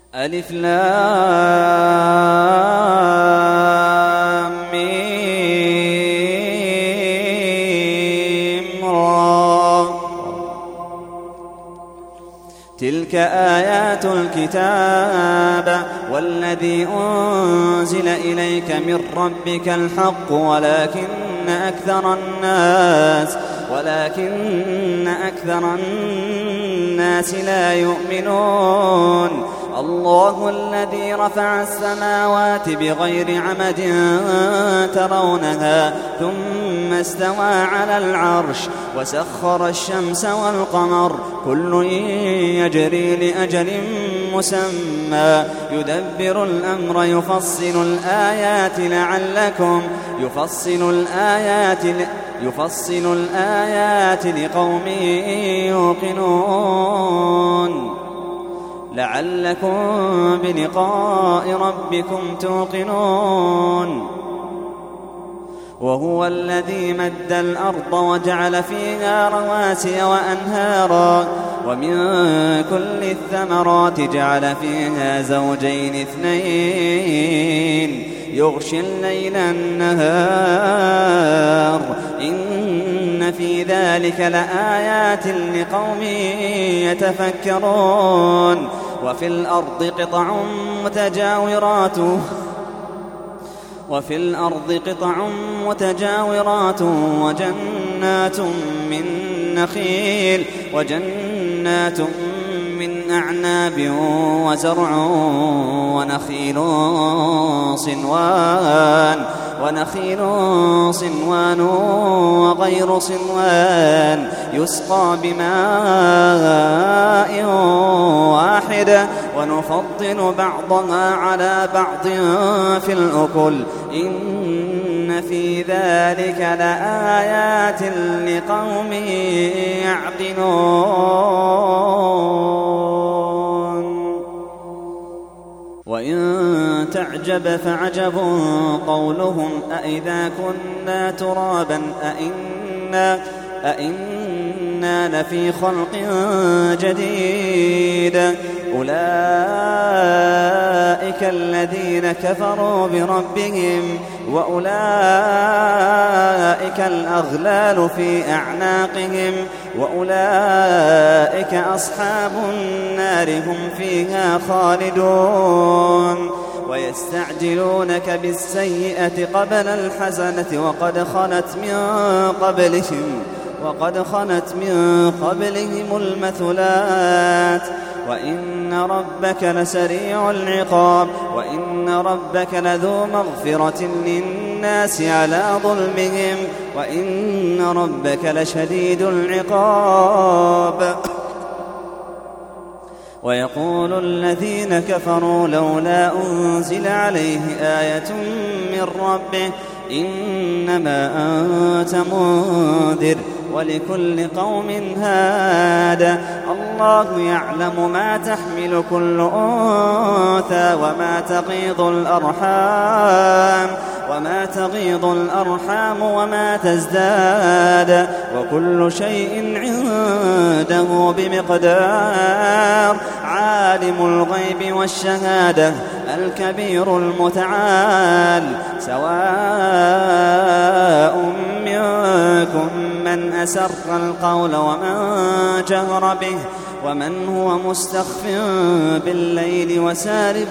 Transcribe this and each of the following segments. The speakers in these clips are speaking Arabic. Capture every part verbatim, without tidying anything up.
ألف لام ميم را. تلك آيات الكتاب والذي أنزل إليك من ربك الحق ولكن أكثر الناس ولكن أكثر الناس لا يؤمنون. الله الذي رفع السماوات بغير عمد ترونها ثم استوى على العرش وسخر الشمس والقمر كل يجري لأجل مسمى يدبر الأمر يفصل الآيات لعلكم يفصل الآيات يفصل الآيات لقوم يوقنون لعلكم بلقاء ربكم توقنون. وهو الذي مد الأرض وجعل فيها رواسي وأنهارا ومن كل الثمرات جعل فيها زوجين اثنين يغشي الليل النهار إن في ذلك لآيات لقوم يتفكرون. وفي الأرض قطع متجاورات وفي الأرض قطع متجاورات وجنات من نخيل وجنات من أعناب وزرع ونخيل صنوان ونخيل صنوان وغير صنوان يسقى بماء واحد ونفضل بعضها على بعض في الأكل إن في ذلك لآيات لقوم يعقلون. وإن تعجب فعجب قولهم أإذا كنا ترابا أإنا أإنا لفي خلق جديد أولئك الذين كفروا بربهم وأولئك الأغلال في أعناقهم وأولئك أصحاب النار هم فيها خالدون. ويستعجلونك بالسيئة قبل الحسنة وقد خلت من قبلهم وقد خلت من قبلهم المثلات وإن ربك لسريع العقاب وإن ربك لذو مغفرة للناس على ظلمهم وإن ربك لشديد العقاب. ويقول الذين كفروا لولا أنزل عليه آية من ربه إنما أنت منذر ولكل قوم هاد الله يعلم ما تحمل كل أنثى وما تغيض الأرحام وما تغيض الأرحام وما تزداد وكل شيء عنده بمقدار. عالم الغيب والشهادة الكبير المتعال سواء منكم من أسر القول ومن جهر به ومن هو مستخف بالليل وسارب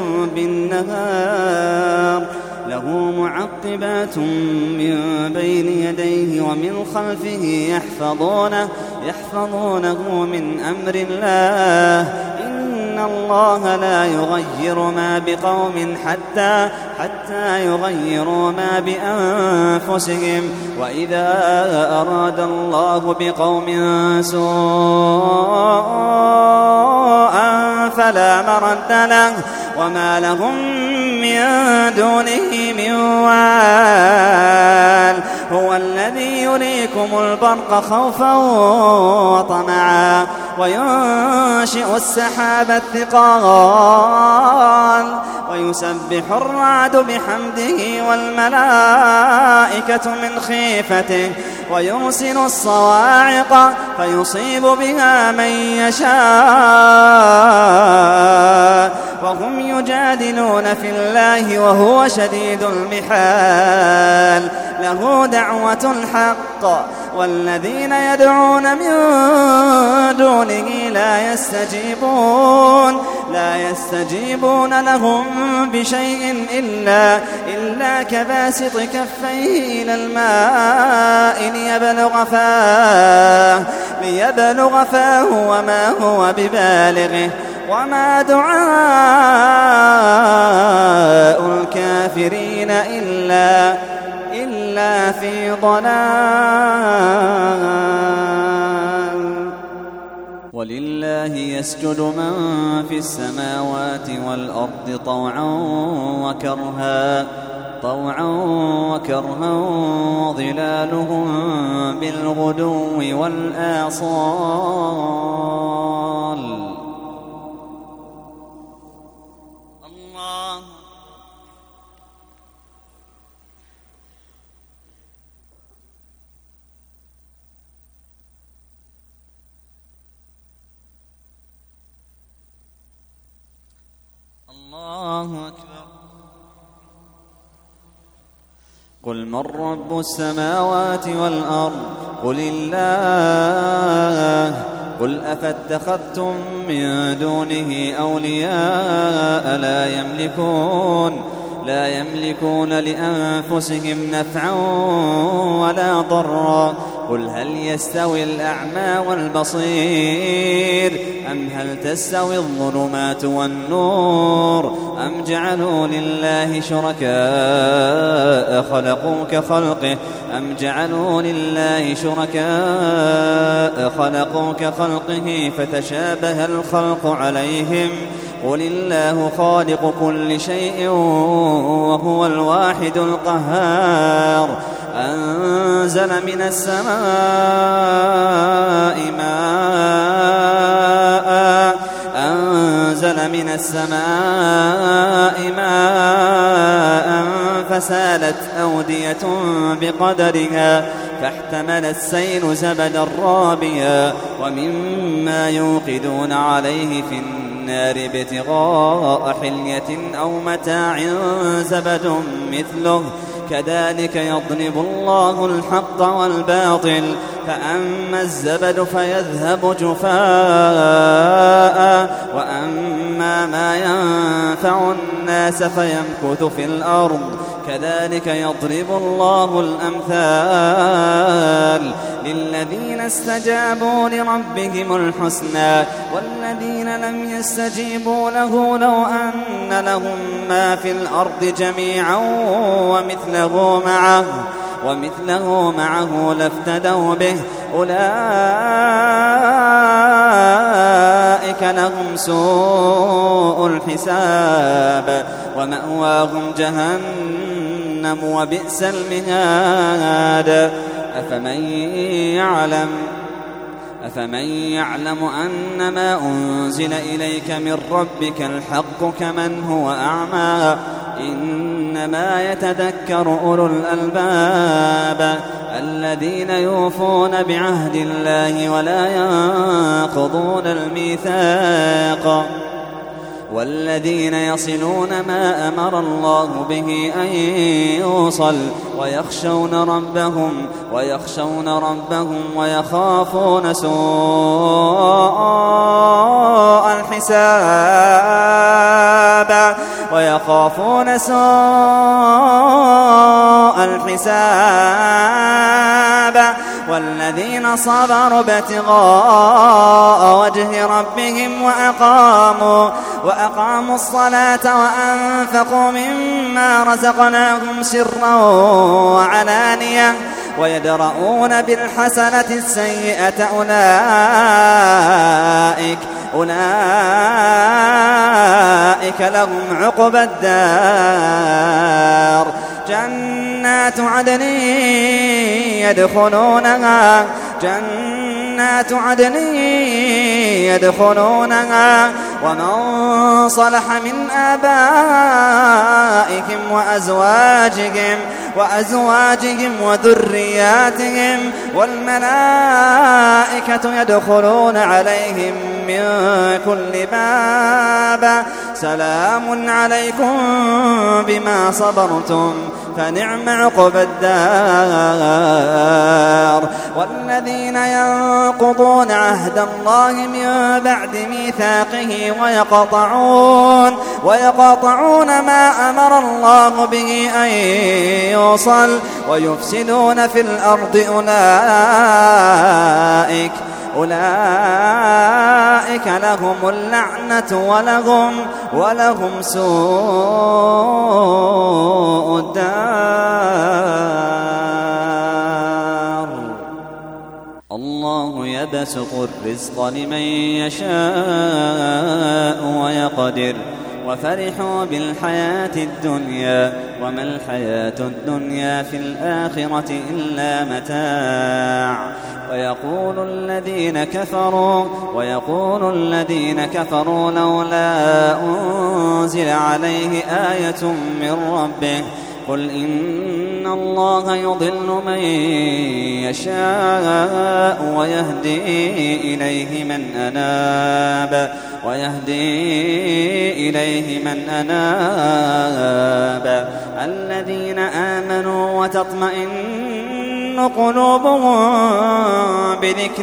بالنهار له معقبات من بين يديه ومن خلفه يحفظونه يحفظونه من أمر الله إن الله لا يغير ما بقوم حتى حتى يغيروا ما بأنفسهم وإذا أراد الله بقوم سوءا فلا مرد له وما لهم من دونه من وال. هو الذي يريكم البرق خوفا وطمعا وينشئ السحاب الثقال ويسبح الرعد بحمده والملائكة من خيفته ويرسل الصواعق فيصيب بها من يشاء وهم يجادلون في الله وهو شديد المحال له دعوة الحق والذين يدعون من دونه لا يستجيبون لا يستجيبون لهم بشيء إلا, إلا كباسط كفيه إلى الماء ليبلغ فاه, ليبلغ فاه وما هو ببالغه وما دعاء الكافرين إلا, إلا في ضلال. ولله يسجد من في السماوات والأرض طوعا وكرها طوعا وكرها وظلالهم بالغدو والآصال. الله الله أكبر. قل من رب السماوات والأرض قل الله قل أفاتخذتم من دونه أولياء لا يملكون لا يملكون لأنفسهم نفعا ولا ضرا قل هل يستوي الأعمى والبصير أم هل تستوي الظلمات والنور أم جعلوا لله شركاء خلقوا كخلقه أم جعلوا لله شركاء خلقوا كخلقه فتشابه الخلق عليهم قل الله خالق كل شيء وهو الواحد القهار أنزل من السماء ماء أنزل من السماء ماء فسالت أودية بقدرها فاحتمل السيل زبدا رابيا ومما يوقدون عليه في النار ابتغاء حلية أو متاع زبد مثله كذلك يضرب الله الحق والباطل فأما الزبد فيذهب جفاء وأما ما ينفع الناس فيمكث في الأرض كذلك يضرب الله الأمثال للذين استجابوا لربهم الحسنى والذين لم يستجيبوا له لو أن لهم ما في الأرض جميعا ومثله معه ومثله معه لافتدوا به أولئك لهم سوء الحساب ومأواهم جهنم وبئس المهاد أفمن يعلم أفمن يعلم أنما أنزل إليك من ربك الحق كمن هو أعمى إنما يتذكر أولو الألباب الذين يوفون بعهد الله ولا ينقضون الميثاق والذين يصلون ما أمر الله به أن يوصل ويخشون ربهم ويخشون ربهم ويخافون سوء الحساب ويخافون سوء الحساب والذين صبروا ابتغاء وجه ربهم وأقاموا وأقاموا الصلاة وأنفقوا مما رزقناهم سرا وعلانية ويدرؤون بالحسنة السيئة أولئك أولئك لهم عقبى الدار جنات عدن يدخلونها جنات عدن يدخلونها ومن صلح من آبائهم وأزواجهم وأزواجهم وذرياتهم والملائكة يدخلون عليهم من كل باب سلام عليكم بما صبرتم فنعم عقبى الدار. والذين ينقضون عهد الله من بعد ميثاقه ويقطعون ويقطعون ما أمر الله به أن يوصل ويفسدون في الأرض أولئك أولئك لهم اللعنة ولهم ولهم سوء الدار. الله يبسط الرزق لمن يشاء ويقدر وفرحوا بالحياة الدنيا وما الحياة الدنيا في الآخرة إلا متاع. ويقول الذين كفروا ويقول الذين كفروا لولا أنزل عليه آية من ربه قل إن الله يضل من يشاء ويهدي إليه من أناب ويهدي إليه من أناب الذين آمنوا وتطمئن قلوبهم بذكر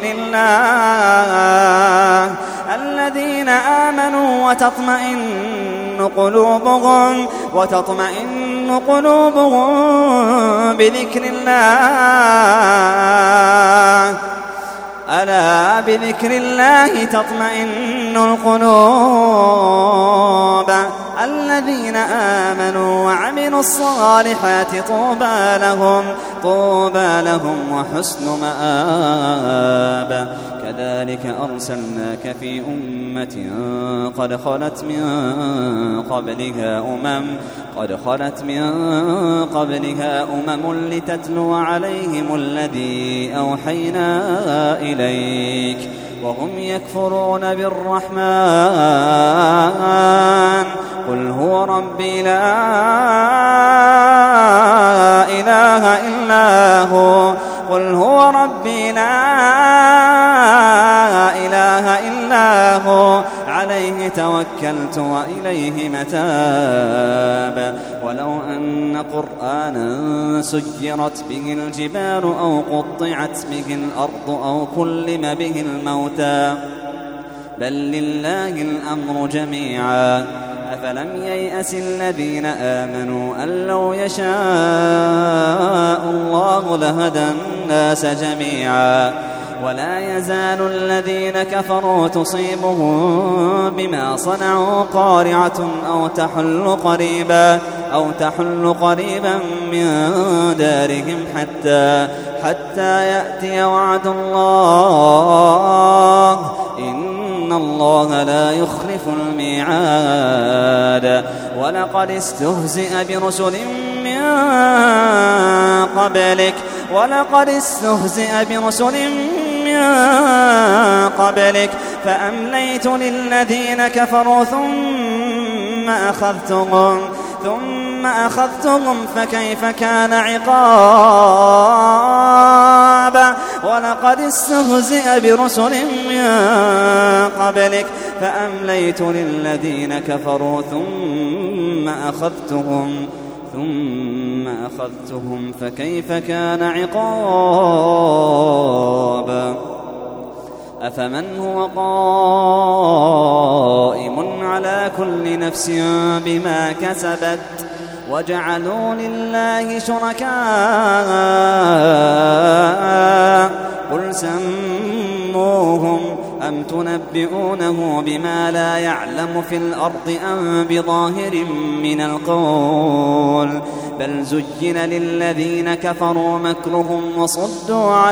الله الذين آمنوا وتطمئن قلوبهم وتطمئن قلوبهم بذكر الله ألا بذكر الله تطمئن القلوب الذين آمنوا وعملوا الصالحات طوبى لهم طوبى لهم وحسن مآب. كذلك أرسلناك في أمة قد خلت من قبلها أمم قد خلت من قبلها أمم لتتلو عليهم الذي أوحينا إليك وهم يكفرون بالرحمن قل هو ربي لا إله إلا هو قل هو ربي لا إله إلا هو عليه توكلت وإليه متاب. ولو أن قرآنا سيرت به الجبال أو قطعت به الأرض أو كلم به الموتى بل لله الأمر جميعا أفلم ييأس الذين آمنوا أن لو يشاء الله لهدى الناس جميعا ولا يزال الذين كفروا تصيبهم بما صنعوا قارعة أو تحل قريبا أو تحل قريبا من دارهم حتى حتى يأتي وعد الله إن الله لا يخلف الميعاد. ولقد استهزئ برسل من قبلك ولقد استهزئ برسل من قبلك فأمليت للذين كفروا ثم أخذتهم ثم أخذتهم فكيف كان عقاب. ولقد استهزئ برسل من قبلك فأمليت للذين كفروا ثم أخذتهم ثم أخذتهم فكيف كان عقاب. أفمن هو قائم على كل نفس بما كسبت وجعلوا لله شركاء قل سموهم أم تنبئونه بما لا يعلم في الأرض أم بظاهر من القول بل زين للذين كفروا مكرهم وصدوا عن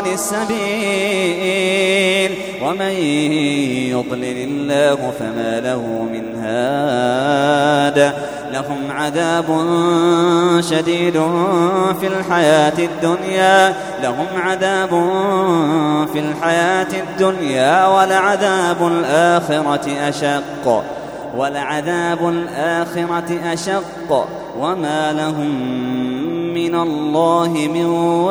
السبيل ومن يضلل الله فما له من هاد لهم عذاب شديد في الحياة الدنيا لهم عذاب في الحياة الدنيا ولعذاب الآخرة أشق ولعذاب الآخرة أشق وما لهم من الله من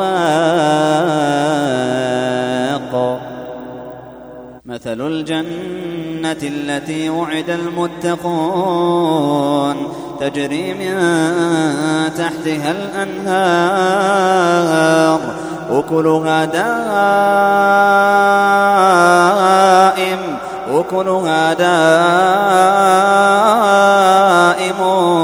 واق. مثل الجنة التي وعد المتقون تجري من تحتها الأنهار أكلها دائم أكلها دائم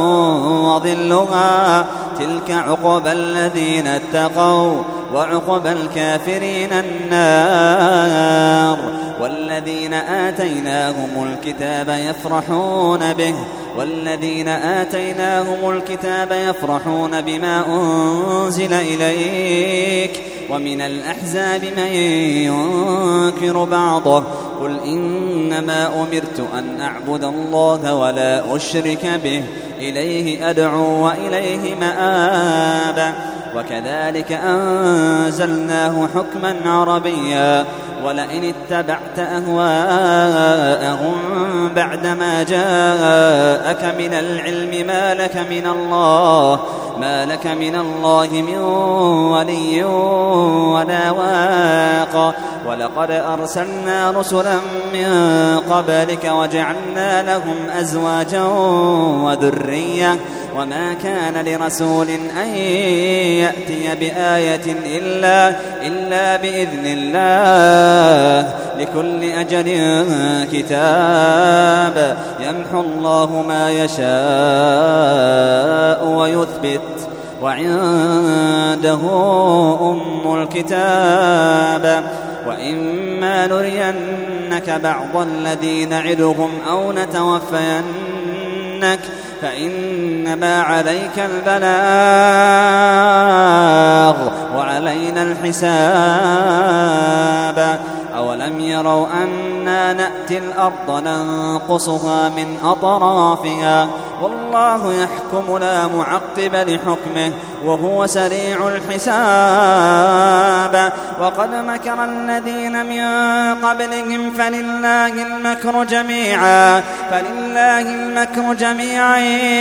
وظلها تلك عقبى الذين اتقوا وعقبى الكافرين النار. والذين آتيناهم الكتاب يفرحون به والذين آتيناهم الكتاب يفرحون بما أنزل إليك ومن الأحزاب من ينكر بعضه قل إنما أمرت أن أعبد الله ولا أشرك به إليه أدعو وإليه مآب. وكذلك أنزلناه حكما عربيا ولئن اتبعت أهواءهم بعدما جاءك من العلم ما لك من الله ما لك من الله من ولي ولا واق. ولقد أرسلنا رسلا من قبلك وجعلنا لهم أزواجا وذرية وما كان لرسول أن يأتي بآية إلا, إلا بإذن الله لكل أجل كتاب يمحو الله ما يشاء ويثبت وعنده أم الكتاب. وإما نرينك بعض الذي نعدهم أو نتوفينك فإنما عليك البلاغ وعلينا الحساب. أولم يروا أنا نأتي الأرض ننقصها من أطرافها والله يحكم لا معقب لحكمه وهو سريع الحساب. وقد مكر الذين من قبلهم فلله المكر جميعا فلله المكر جميعا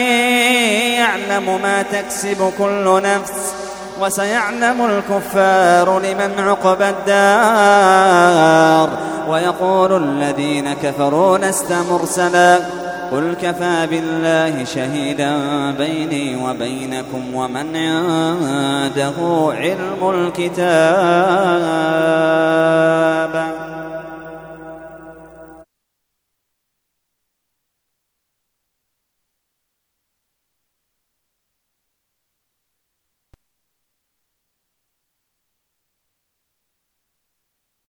يعلم ما تكسب كل نفس وسيعلم الكفار لمن عقبى الدار. ويقول الذين كفروا لست مرسلا قل كفى بالله شهيدا بيني وبينكم ومن عنده علم الكتاب.